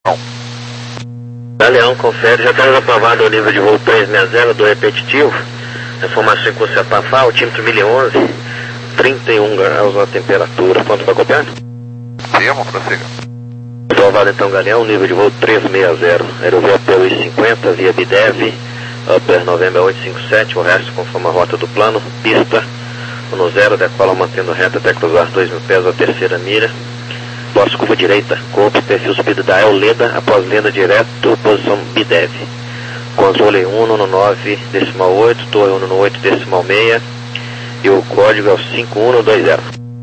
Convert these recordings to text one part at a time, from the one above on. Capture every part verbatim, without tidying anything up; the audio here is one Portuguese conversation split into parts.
Galeão, confere, já temos aprovado o nível de voo trezentos e sessenta do repetitivo. Informação em curso de Atafá, altímetro mil e onze, trinta e um graus a temperatura. Pronto para copiar? Sim, prossiga. Aprovado então, Galeão, nível de voo trezentos e sessenta, aerovia Upper I cinquenta, via Bidev, Upper November oito cinco sete, o resto conforme a rota do plano, pista no zero, decola mantendo reta até cruzar dois mil pés a terceira mira. Pós curva direita, corpo, perfil subido da El Leda, após lenda direto, posição Bidev. Controle um no nove decimal oito, torre um no oito decimal seis e o código é o cinco um dois zero.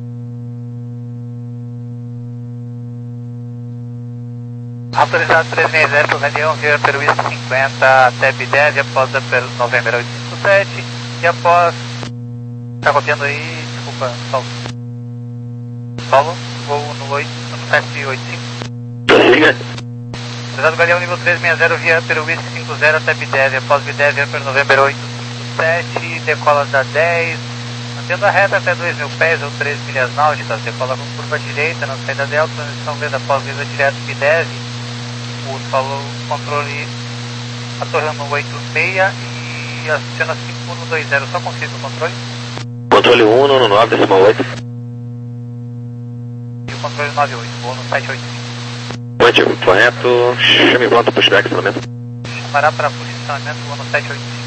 Autorizado trezentos e sessenta, Galeão, via Peru cinquenta até Bidev, após a November oito cinco sete e após... Tá copiando aí, desculpa, Paulo. Paulo, voo no oito, no sete oito cinco. Prossiga. Autorizado Galeão, nível trezentos e sessenta, via Peru cinquenta até Bidev, após Bidev, via November oito cinco sete, decola da dez, mantendo a reta até dois mil pés ou três milhas náuticas, decola com curva direita, na saída delta, transição venda após venda direto Bidev. O falou controle a torre no oito seis e aciona cinco um dois zero, só confirma o controle. Controle um no nove decimal oito. E o controle nove oito, vou no sete oito cinco. Quântico, correto, chame pronto para pushback, estacionamento. Chamará para posicionamento, vou no sete oito cinco.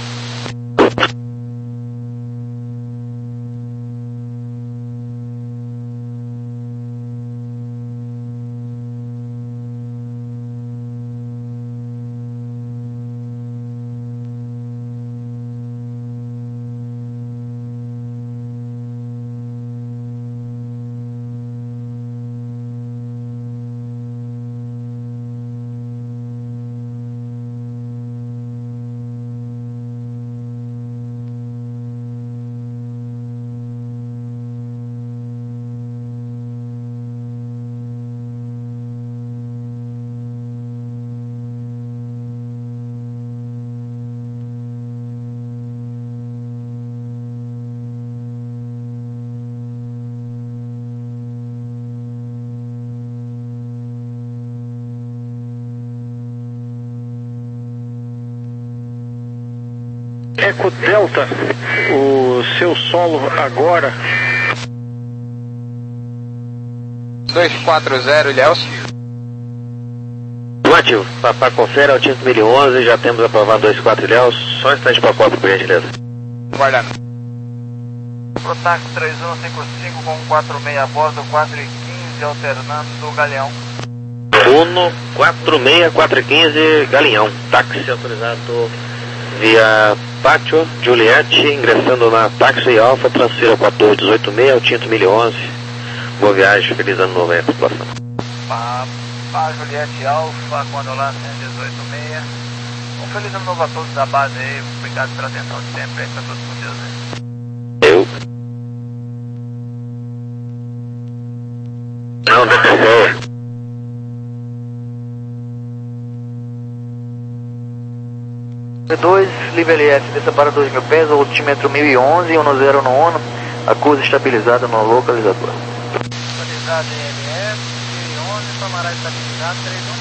Eco Delta, o seu solo agora. dois quatro zero, Ilhéus. Ativo, Papá confere, altímetro mil e onze, já temos aprovado dois quatro Ilhéus, só instante para copo, por gentileza. Guardando. Protax três um cinco cinco com quatro seis a bordo, quatro e quinze alternando Galeão. Uno quatro seis quatro quinze, Galeão, táxi autorizado via Pátio, Juliette, ingressando na táxi Alfa, transfira quatorze dezoito seis, altímetro mil e onze. Boa viagem, feliz ano novo aí, população. Pá, Juliette Alfa, quando lá cento e dezoito seis. Um feliz ano novo a todos da base aí, obrigado pela atenção de sempre aí, pra todos com Deus aí. Eu. Não, não, não. dois, Livre L F, desça para dois mil pés, altímetro mil e onze, um zero no ONU, acusa estabilizada no localizador. Estabilizada em L F, mil e onze, Samará estabilizado, três um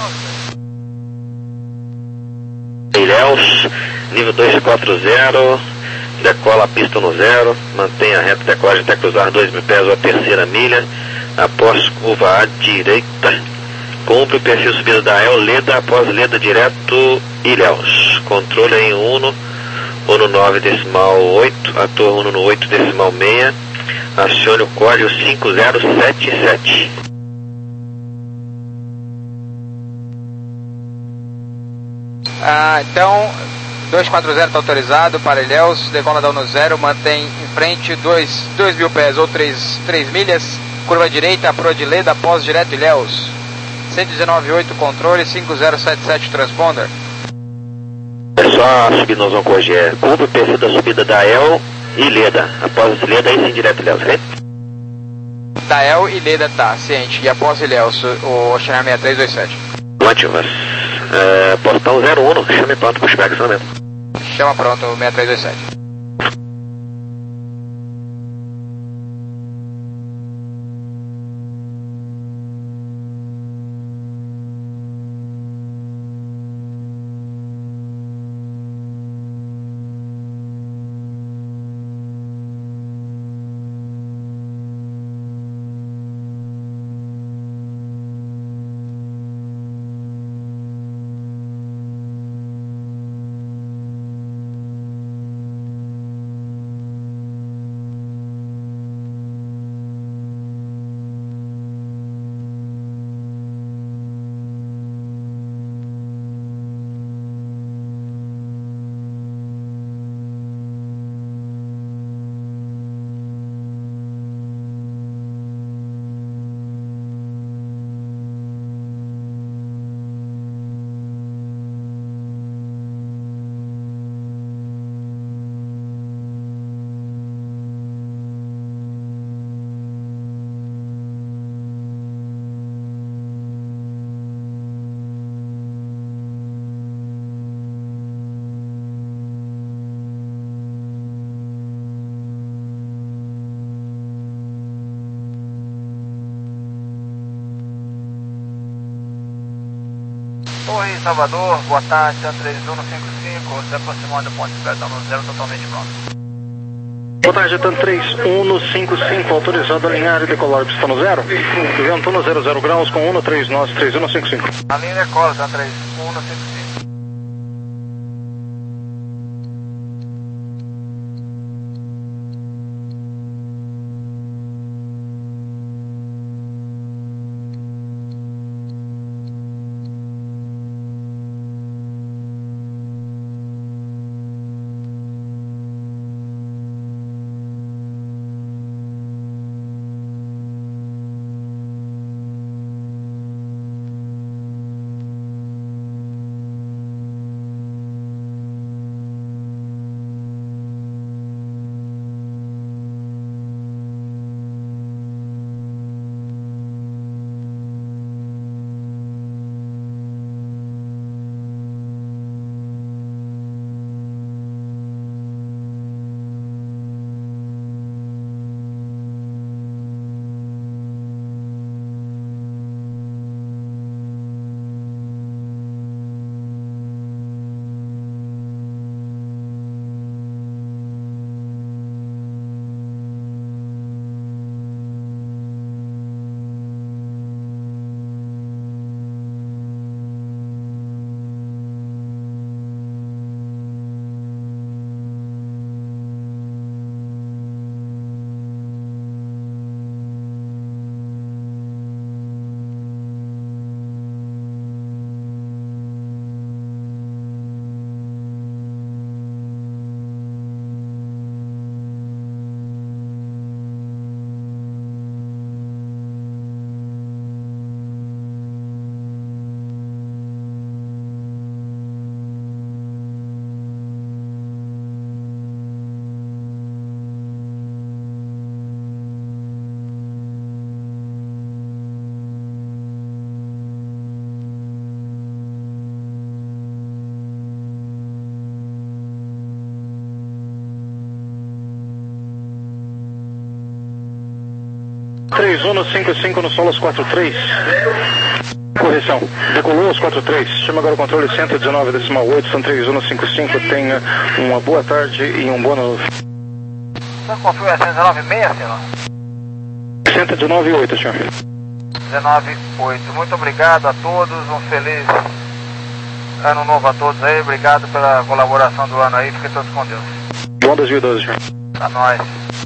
nove dois. Ilhéus, nível dois quatro zero, decola a pista no zero, mantém a reta decolagem até cruzar dois mil pés ou a terceira milha, após curva à direita, cumpre o perfil subido da El Leda, após Leda direto Ilhéus, controle em Uno, Uno nove decimal oito, a torre Uno no oito decimal seis, acione o código cinco zero sete sete. Ah, então, dois quatro zero está autorizado para Ilhéus, decola da Uno zero, mantém em frente dois mil pés ou três milhas, curva direita, pro de Leda, após direto Ilhéus. cento e dezenove ponto oito controle, cinco zero sete sete transponder. É só a subida, nós vamos corrigir. É, cumpre o perfil da subida da El e Leda. Após Leda, aí sim, direto Ilhéus, ok? Da El e Leda tá, ciente. E após Ilhéus, o Oceanar seis três dois sete. Ativas. É, portão zero um, chame pronto, pushback, estacionamento. Chama pronto, seis três dois sete. Torre Salvador, boa tarde, Tan três um cinco cinco, se aproximando do ponto de perdão no zero, totalmente pronto. Boa tarde, Tan três um cinco cinco, autorizado a alinhar e decolar, pista no zero. Vento no zero zero graus com um três nove três um cinco cinco. A linha decola, Tan três um cinco cinco. três um cinco cinco no solo aos quatro três. Correção, decolou aos quatro três. Chama agora o controle cento e dezenove decimal oito, Tan três um cinco cinco. Tenha uma boa tarde e um bom ano. Você confirma cento e dezenove seis, senhor? cento e dezenove oito, senhor. dezenove oito. Muito obrigado a todos, um feliz ano novo a todos aí. Obrigado pela colaboração do ano aí. Fiquem todos com Deus. Bom dois mil e doze, senhor. Pra nós.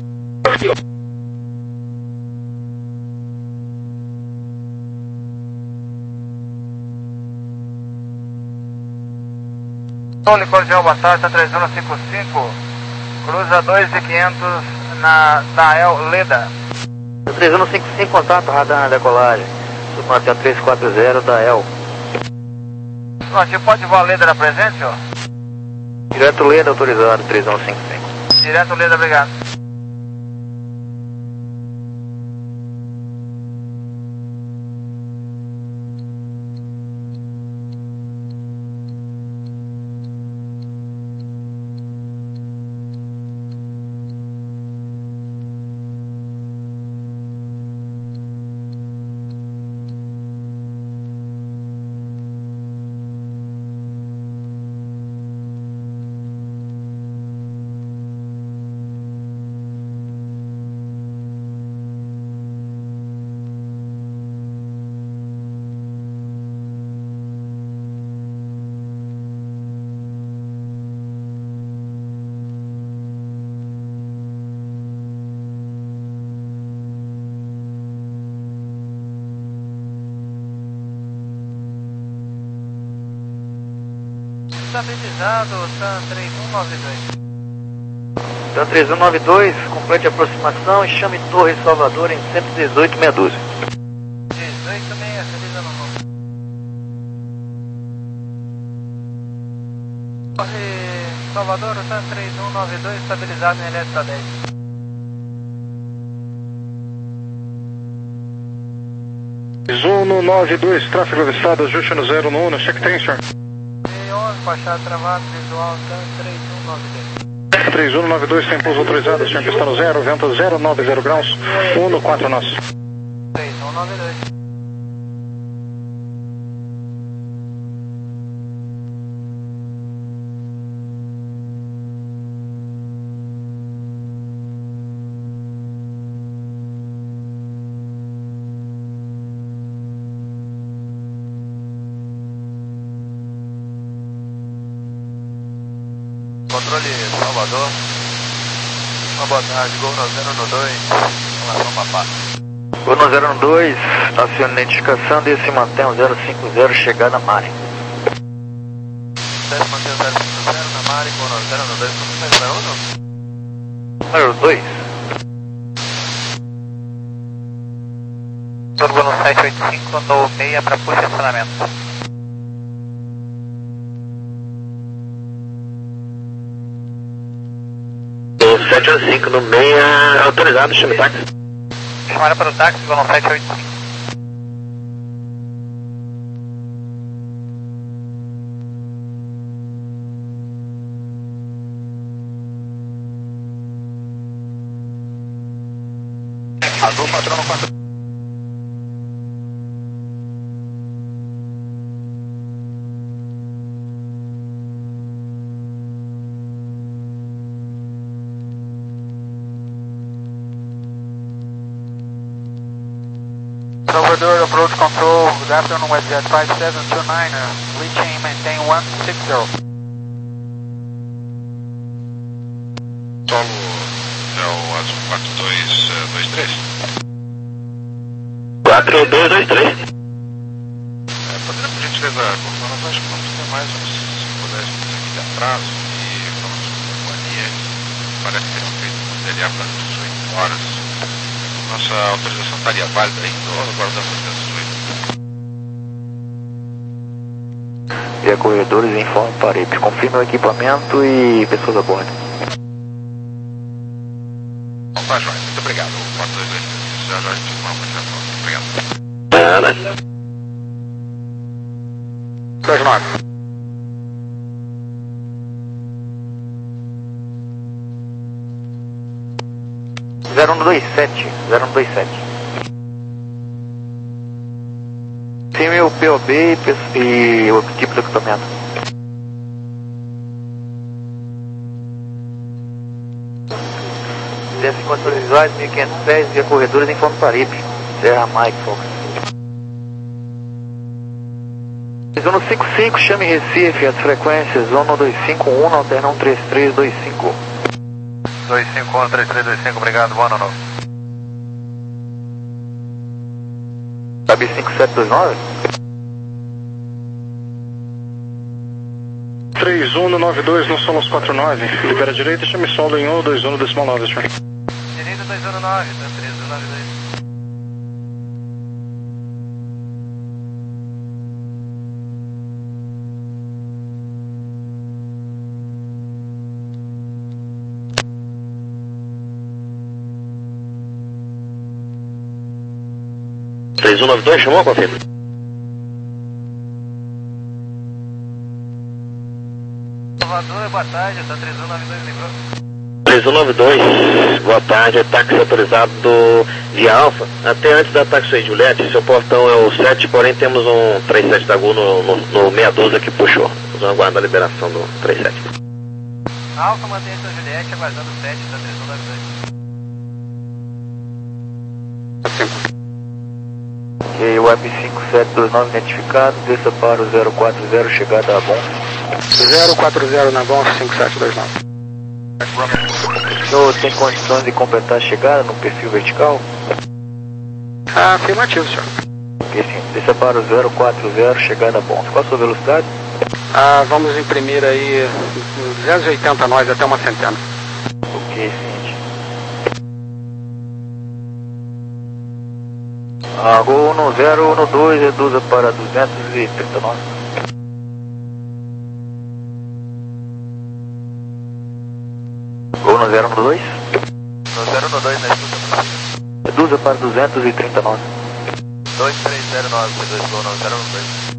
Cordial, boa tarde, Tan três um cinco cinco, cruza dois mil e quinhentos na Dael Leda. Tan três um cinco cinco, contato, radar na decolagem, submantém três quatro zero Dael. Pronto, pode voar Leda na presente, senhor? Direto Leda, autorizado, três um cinco cinco. Direto Leda, obrigado. Estabilizado, Tan três um nove dois. Tan três um nove dois, complete a aproximação e chame Torre Salvador em cento e dezoito meia dúzia. dezoito meia, feliz ano novo. Torre Salvador, Tan três um nove dois, estabilizado em Elétrica dez. Zuno nove dois, tráfego avistado, ajuste no zero no um, check tem, senhor. onze, baixado travado, visual, Tan três um nove dois. três um nove dois, tem pouso autorizado, senhor, pista no zero, vento zero nove zero graus, um no quatro nós. três um nove dois. Controle Salvador. Uma boa tarde, Gol no zero no dois, relação Papá. Gol no zero no dois, aciona a identificação e se mantém o zero cinco zero, chegada a Mari. Desce mantém o zero cinco zero na Mari, Gol no zero no dois, como é número um? Número dois. Turbo no sete oito cinco, no meia para push estacionamento. sete oito cinco no meia, autorizado, chame táxi. Chamaram para o táxi, vou no sete oito cinco. Azul, patrão no quatro. Salvador, approach control, good afternoon, WestJet five seven two nine, uh, reaching maintain one six zero. Solo é o Azul quatro dois dois três. quatro dois dois três. É, poderia, por gentileza, confirmar, nós acho que vamos ter mais uns cinco ou dez minutos aqui de atraso e vamos com companhia. Parece que teriam feito o D L A para as dezoito horas. Nossa autorização estaria válida ainda ou aguardamos até as dezoito? Via corredores, informe para eles. Confirme o equipamento e pessoas a bordo. Bom, tá, João. Muito obrigado. quatro dois dois três. Já já a gente toma uma comunicação. Obrigado. Nada. dois nove. zero um dois sete, zero um dois sete. Sim, o P O B e, e o tipo de equipamento. duzentos e cinquenta visuais, mil e quinhentos pés, via corredores em forma Paripe. Serra Mike Fox. Zona cinco cinco, chame Recife, as frequências zona dois cinco um, alternam três três dois cinco. dois cinco um, três três dois cinco, obrigado, boa noite. Sabe cinco sete dois nove? três um nove dois no Solos quatro nove. Libera a direita, chame solo em um dois um decimal nove, senhor. Direita dois um nove, tá três um nove dois. três um nove dois, chamou, confirma? Salvador, boa tarde, tá três um nove dois, livrou. três um nove dois, boa tarde, táxi autorizado do Via Alfa, até antes da táxi aí, Juliette, seu portão é o sete, porém temos um três sete da Gol no, no, no seis doze que puxou, vamos aguardar a liberação do três sete. Alfa, mantém a Juliette, aguardando o sete, tá três um nove dois. E o web cinco sete dois nove identificado, desça para o zero quatro zero, chegada a bom. zero quatro zero na bom, cinco sete dois nove. O senhor tem condições de completar a chegada no perfil vertical? Ah, afirmativo, senhor. Ok, sim. Desça para o zero quatro zero, chegada a bom. Qual a sua velocidade? Ah, vamos imprimir aí duzentos e oitenta nós até uma centena. Ok, seguinte. Ah, Gol no zero no dois, reduza para duzentos e trinta nós. Gol no zero no dois. No zero no dois, né? Reduza para duzentos e trinta nós. dois três zero nove, dois Gol no zero no dois.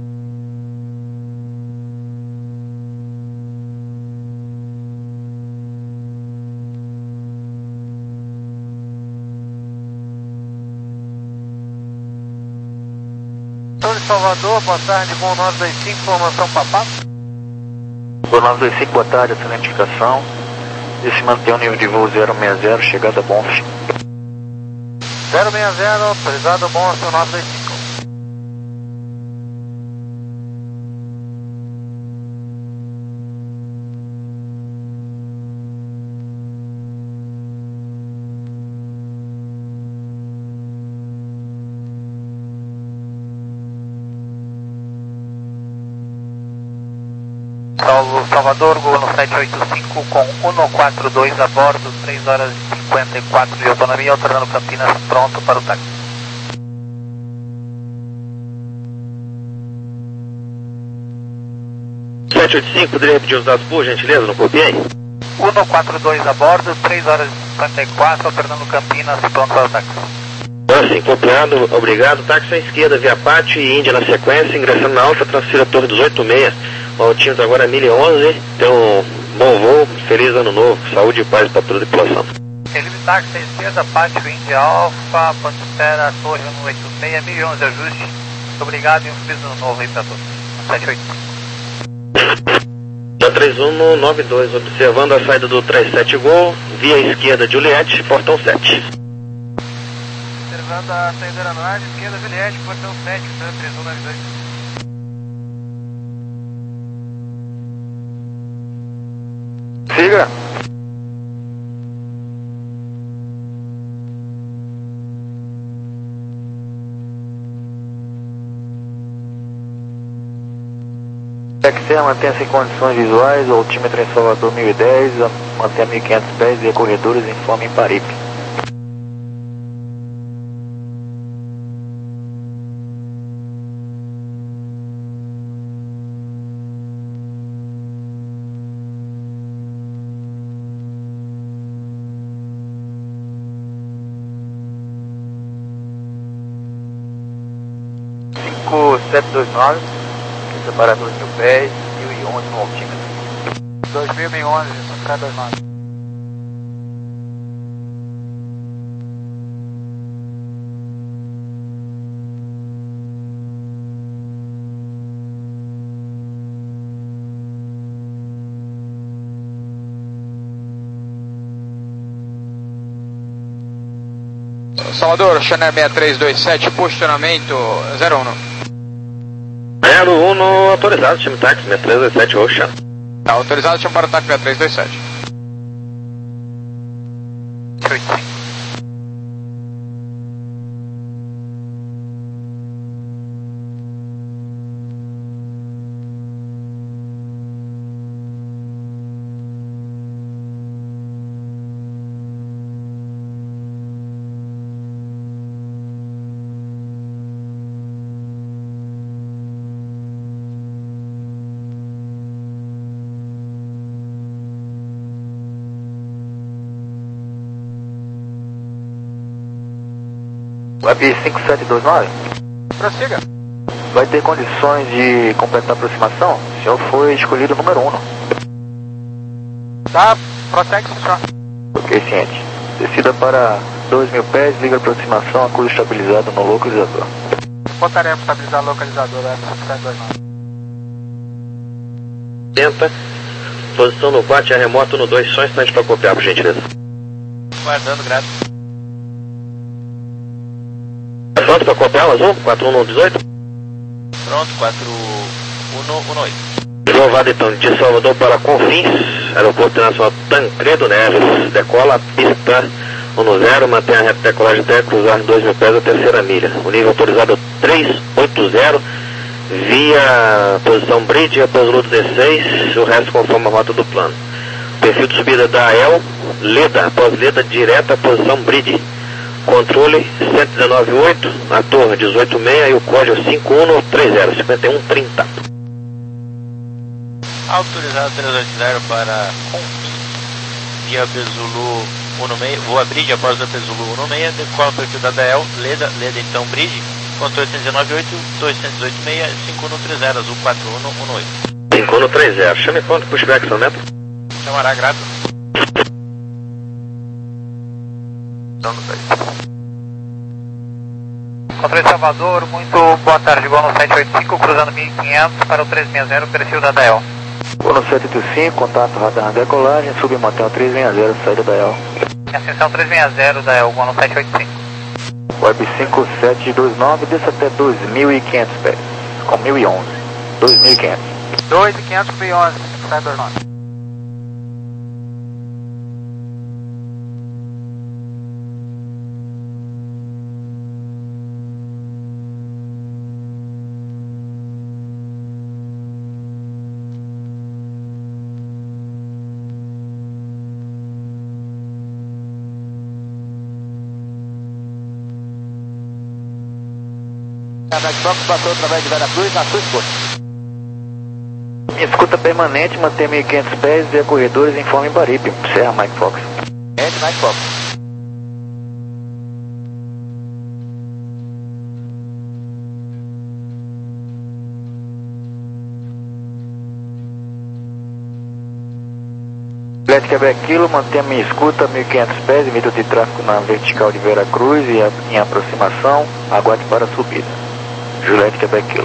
Torre Salvador, boa tarde, Gol nove dois cinco, formação Papá. Gol nove dois cinco, boa tarde, essa identificação. E se mantém o nível de voo zero seis zero, chegada a bom. zero seis zero, autorizado bom, ação nove dois cinco. Salvo Salvador, Gol no sete oito cinco com cento e quarenta e dois a bordo, três horas e cinquenta e quatro de autonomia, alternando Campinas, pronto para o táxi. sete oito cinco, poderia repetir os dados por gentileza, não copiei? cento e quarenta e dois a bordo, três horas e cinquenta e quatro, alternando Campinas, pronto para o táxi. Agora sim, copiado, obrigado. Táxi à esquerda, via Pátio e Índia na sequência, ingressando na Alfa, transfira Torre dezoito seis. O altímetro agora é mil e onze. Tenha um bom voo, feliz ano novo, saúde e paz para toda a tripulação. Felipe táxi à esquerda, Pátio Índia Alfa, Pantera, Torre cento e oitenta e seis, mil e onze, ajuste. Muito obrigado e um feliz ano novo aí para todos. sete oito cinco. Da três um nove dois, observando a saída do trinta e sete Gol, via esquerda Juliette, portão sete. Observando a saída norte, esquerda Juliette, portão sete, três um nove dois. Siga. Texer, mantenha-se em condições visuais, o altímetro em Salvador mil e dez, mantenha mil e quinhentos pés via corredores, informe em Paripe. cinco sete dois nove, separa dois mil pés, mil e onze no altímetro. dois mil e onze, sete dois nove. Salvador, Chanel seis três dois sete, posicionamento zero um. zero um no autorizado, time táxi, seis três dois sete, Ocean. Tá, autorizado, chama para o táxi seis três dois sete. Web cinco sete dois nove, Prossiga. vai ter condições de completar a aproximação? O senhor foi escolhido o número um. Tá, prossegue, senhor. Ok, ciente. Descida para dois mil pés, liga a aproximação, acústico estabilizado no localizador. Botaremos estabilizar o localizador, Web cinco sete dois nove. Tenta, posição no quatro, é remoto no dois, só um instante para copiar, por gentileza. Guardando, graças. Pronto para copiar, Azul? quatro um dezoito? Pronto, quatro um um oito. Aprovado então, de Salvador para Confins, Aeroporto Internacional Tancredo Neves, decola, pista um zero, mantém a reta decolagem até cruzar dois mil pés a terceira milha. O nível autorizado trezentos e oitenta, via posição bridge, após o dezesseis, o resto conforme a rota do plano. Perfil de subida da A E L, Leda, após Leda, direta, posição bridge. Controle cento e dezenove ponto oito, a torre dezoito seis e o código cinco um três zero, cinquenta e um trinta. Autorizado trezentos e oitenta para Confins, via Bezulu um seis, voa bridge após da Bezulu um seis, decola o perfil da D L, Leda, Leda então bridge, controle cento e dezenove ponto oito, doiscentos e oitenta e seis, cinco um três zero, azul quatro um um oito. cinco um três zero, chame quanto pushback, seu neto? Chamará grato. Controle Salvador, muito boa tarde, Gol no sete oito cinco, cruzando mil e quinhentos para o trezentos e sessenta, perfil da D L. Gol no sete oito cinco, contato radar decolagem, submantel trezentos e sessenta, saída da D L. Ascensão trezentos e sessenta da D L, Gol no sete oito cinco. Web cinco sete dois nove, desça até dois mil e quinhentos pés, com mil e onze, dois mil e quinhentos. dois mil e quinhentos, mil e onze, sete dois nove. A Black Fox passou através de Veracruz, na sua escuta. Escuta permanente, mantém mil e quinhentos pés, via corredores, informe em Baripe. Serra Mike Fox. É, Mike Fox. Juliette Quebec Kilo, mantém minha escuta, mil e quinhentos pés, limite de tráfego na vertical de Veracruz e a, em aproximação, aguarde para a subida. Juliette Quebec Kilo.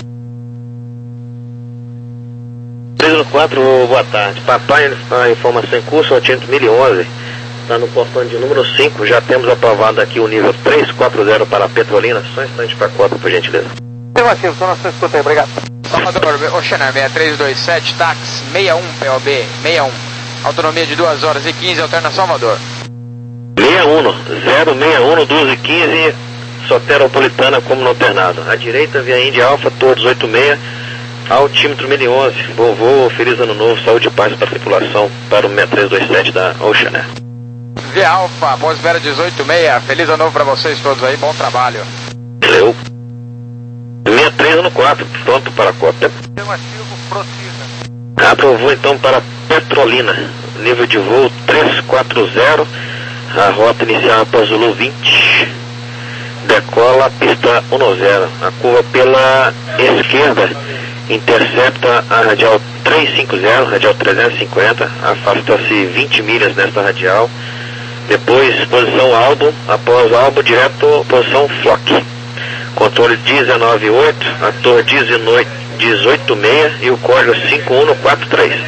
três quatro, boa tarde. Papai, a informação em curso, o altímetro mil e onze, está no portão de número cinco, já temos aprovado aqui o nível três quatro zero para a Petrolina, só um instante para a cota, por gentileza. Afirmativo, estou na sua escuta aí, obrigado. Salvador, Oceanar seis três dois sete, táxi sessenta e um, P O B sessenta e um. Autonomia de duas horas e quinze, alterna Salvador. sessenta e um, zero sessenta e um, duas e quinze, Soteropolitana como no alternado. À direita, via Índia Alfa, Torres oitenta e seis, altímetro mil e onze. Bom voo, feliz ano novo, saúde e paz para a tripulação, para o seis três dois sete da Oceanar. Via Alfa, Atmosfera dezoito seis, feliz ano novo para vocês todos aí, bom trabalho. Eu. sessenta e três quatro, pronto para a cópia. Afirmativo, prossiga. Aprovou então para Petrolina, nível de voo três quatro zero, a rota inicial para Zulu vinte, decola pista dez, a curva pela esquerda, intercepta a radial trezentos e cinquenta, radial trezentos e cinquenta, afasta-se vinte milhas nesta radial, depois posição álbum, após álbum direto posição flock, controle dezenove oito, a torre dezoito seis e o código cinco um quatro três.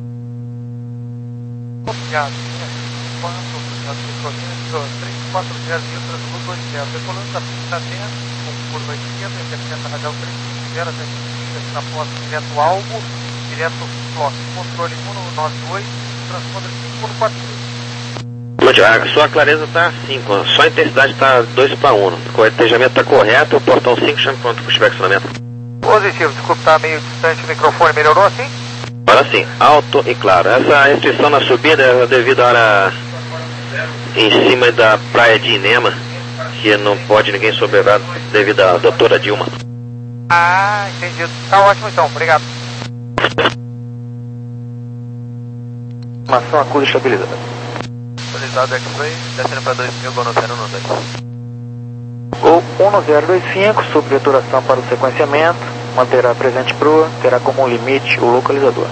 Copiado. Quando as Petrolinas três quatro zero mil Transluz dois zero, decolando da pista dez, com curva esquerda, intercepta a radial trezentos e cinquenta, até que na próxima direto alvo, direto flock, controle um nove oito, transponder cinco um quatro três. A sua clareza está cinco, só a intensidade está dois para um, o cortejamento está correto, o portão cinco chama pronto para o estacionamento. Positivo, desculpa, está meio distante o microfone, melhorou assim? Agora sim, alto e claro. Essa restrição na subida é devido à área em cima da praia de Inema, que não pode ninguém sobrevoar devido à doutora Dilma. Ah, entendi. Tá ótimo então, obrigado. Informação acusa estabilizada. Estabilizado X-Ray, descendo para dois mil, Gol zero um dois. Gol um zero dois cinco, sob veturação para o sequenciamento, manterá presente proa, terá como limite o localizador.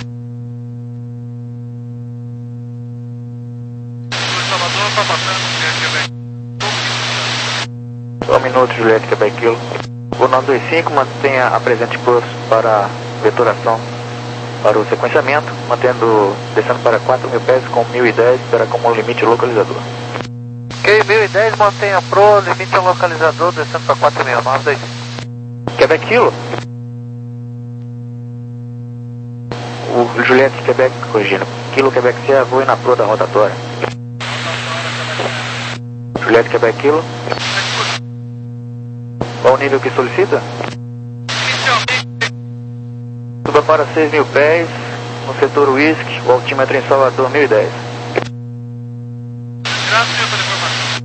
Só um minuto, Juliette Quebec Kilo. Gol nove dois cinco, mantenha a presente proa para veturação para o sequenciamento, mantendo, descendo para quatro mil pés com mil e dez, terá como limite o localizador. Ok, mil e dez, mantenha pro, limite ao localizador, descendo para quatro mil, nove dois. Quebec Kilo. O Juliette Quebec, corrigindo. Kilo Quebec Sierra, voe na proa da rotatória. Juliette Quebec Kilo. Qual o nível que solicita? Suba para seis mil pés, no setor Whisky, o altímetro em Salvador mil e dez. Graças pela informação.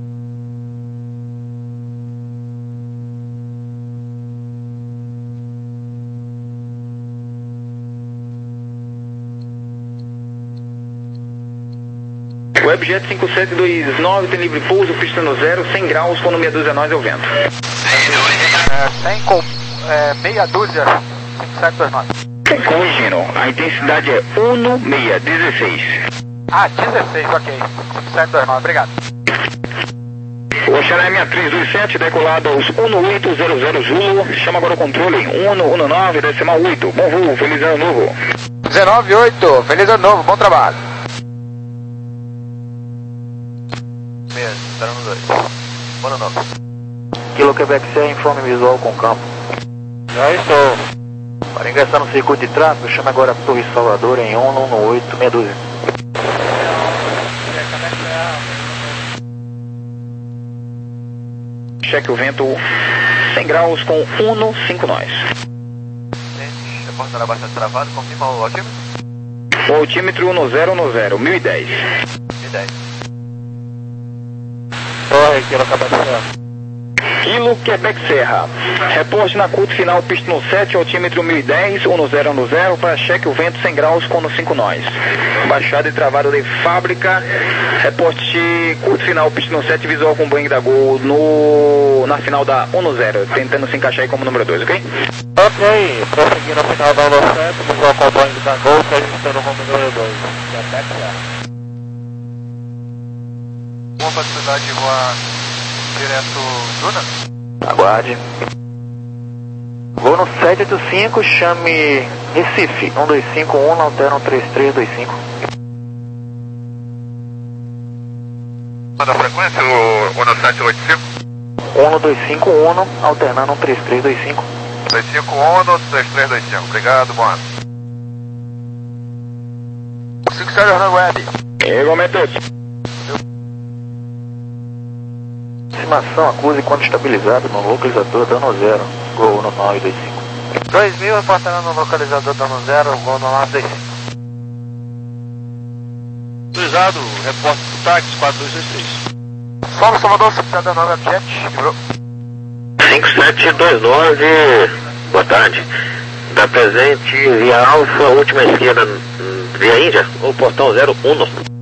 Webjet cinco sete dois nove tem livre pouso, pista no zero, cem graus, com meia dúzia nós é o vento. É, cem com é, meia dúzia, cinco sete dois nove. Corrigindo, a intensidade é um seis dezesseis. Ah, dezesseis, ok. cinco sete dois nove, obrigado. O Xará seis três dois sete, decolado aos um oito zero zero Zulu, chama agora o controle um um nove, decimal oito. Bom voo, feliz ano novo. dezenove oito, feliz ano novo, bom trabalho. Mesmo, zero um dois. Bora novo. Kilo Quebec Sierra, informe visual com campo. Já estou. Para ingressar no circuito de tráfego, chame agora a Torre Salvador em um um oito, meia dúzia. Cheque o vento cem graus com um cinco nós. Gente, a porta era bastante travada, confirma o altímetro? O altímetro um zero um zero, mil e dez. mil e dez. Torre, Kilo Quebec Sierra. Kilo Quebec Serra. Reporte na curta final, pista no sete, altímetro mil e dez, um no zero no zero, para cheque o vento cem graus com no cinco nós. Baixada e travada de fábrica. Reporte curto final, pista no sete, visual com Boeing da Gol no, na final da um no zero, tentando se encaixar aí como número dois, ok? Ok, prosseguindo a final da um no sete, visual com Boeing da Gol, se ajustando como número dois. Quebec Serra. Uma possibilidade de voar direto Duna? Aguarde. Vou no sete oito cinco, chame Recife, um dois cinco um, altera um três três dois cinco. Manda a frequência, o Uno sete oito cinco? um dois cinco um, alternando um três três dois cinco. dois cinco um, três três dois cinco, obrigado, bom ano. cinco zero na web. Igualmente. Aproximação, acuse quando estabilizado no localizador dano zero, Gol no nove dois cinco. dois mil, reportando no localizador dano zero, Gol no nove dois cinco. Autorizado, repórter do táxi quatro dois dois três. Salve Salvador, cidadão nove Jet, livrou. cinco sete dois nove, boa tarde. Da presente via Alfa, última esquerda via Índia, ou portão zero um.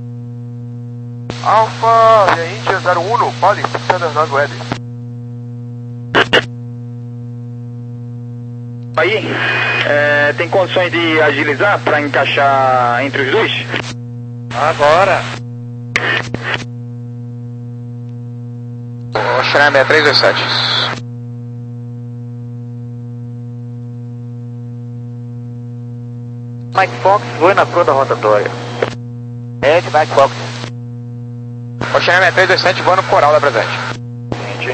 Alfa, via Índia zero um, Poli, cinco zero nove web. Aí, é, tem condições de agilizar para encaixar entre os dois? Agora. Oxalá seis três dois sete. Mike Fox, voe na proa da rotatória. Ed, Mike Fox. Oxalá seis três dois sete, voando coral da presente. Entendi.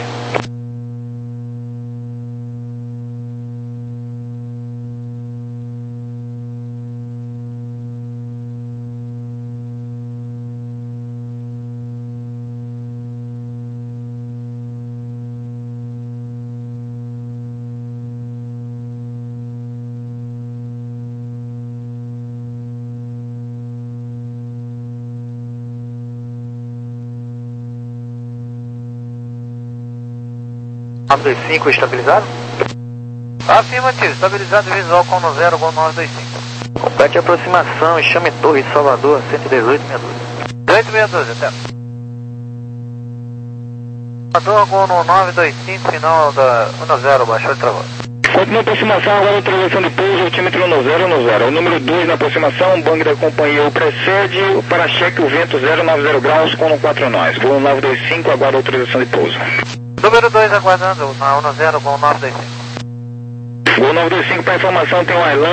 nove dois cinco estabilizado? Afirmativo, estabilizado visual com no zero, Gol nove dois cinco. Complete a aproximação e chame Torre de Salvador, cento e dezoito sessenta e dois. oito seis dois, até. Salvador, Gol no nove dois cinco, final da um no zero, baixou e travou. Continua a aproximação, agora autorização de pouso, altímetro no zero no zero. O número dois na aproximação, Boeing da companhia o precede, para cheque o vento zero nove zero graus com no quatro nós. Voo nove dois cinco, aguarda autorização de pouso. Número dois aguardando na um no zero, Gol nove dois cinco. Gol nove dois cinco para informação, tem um Island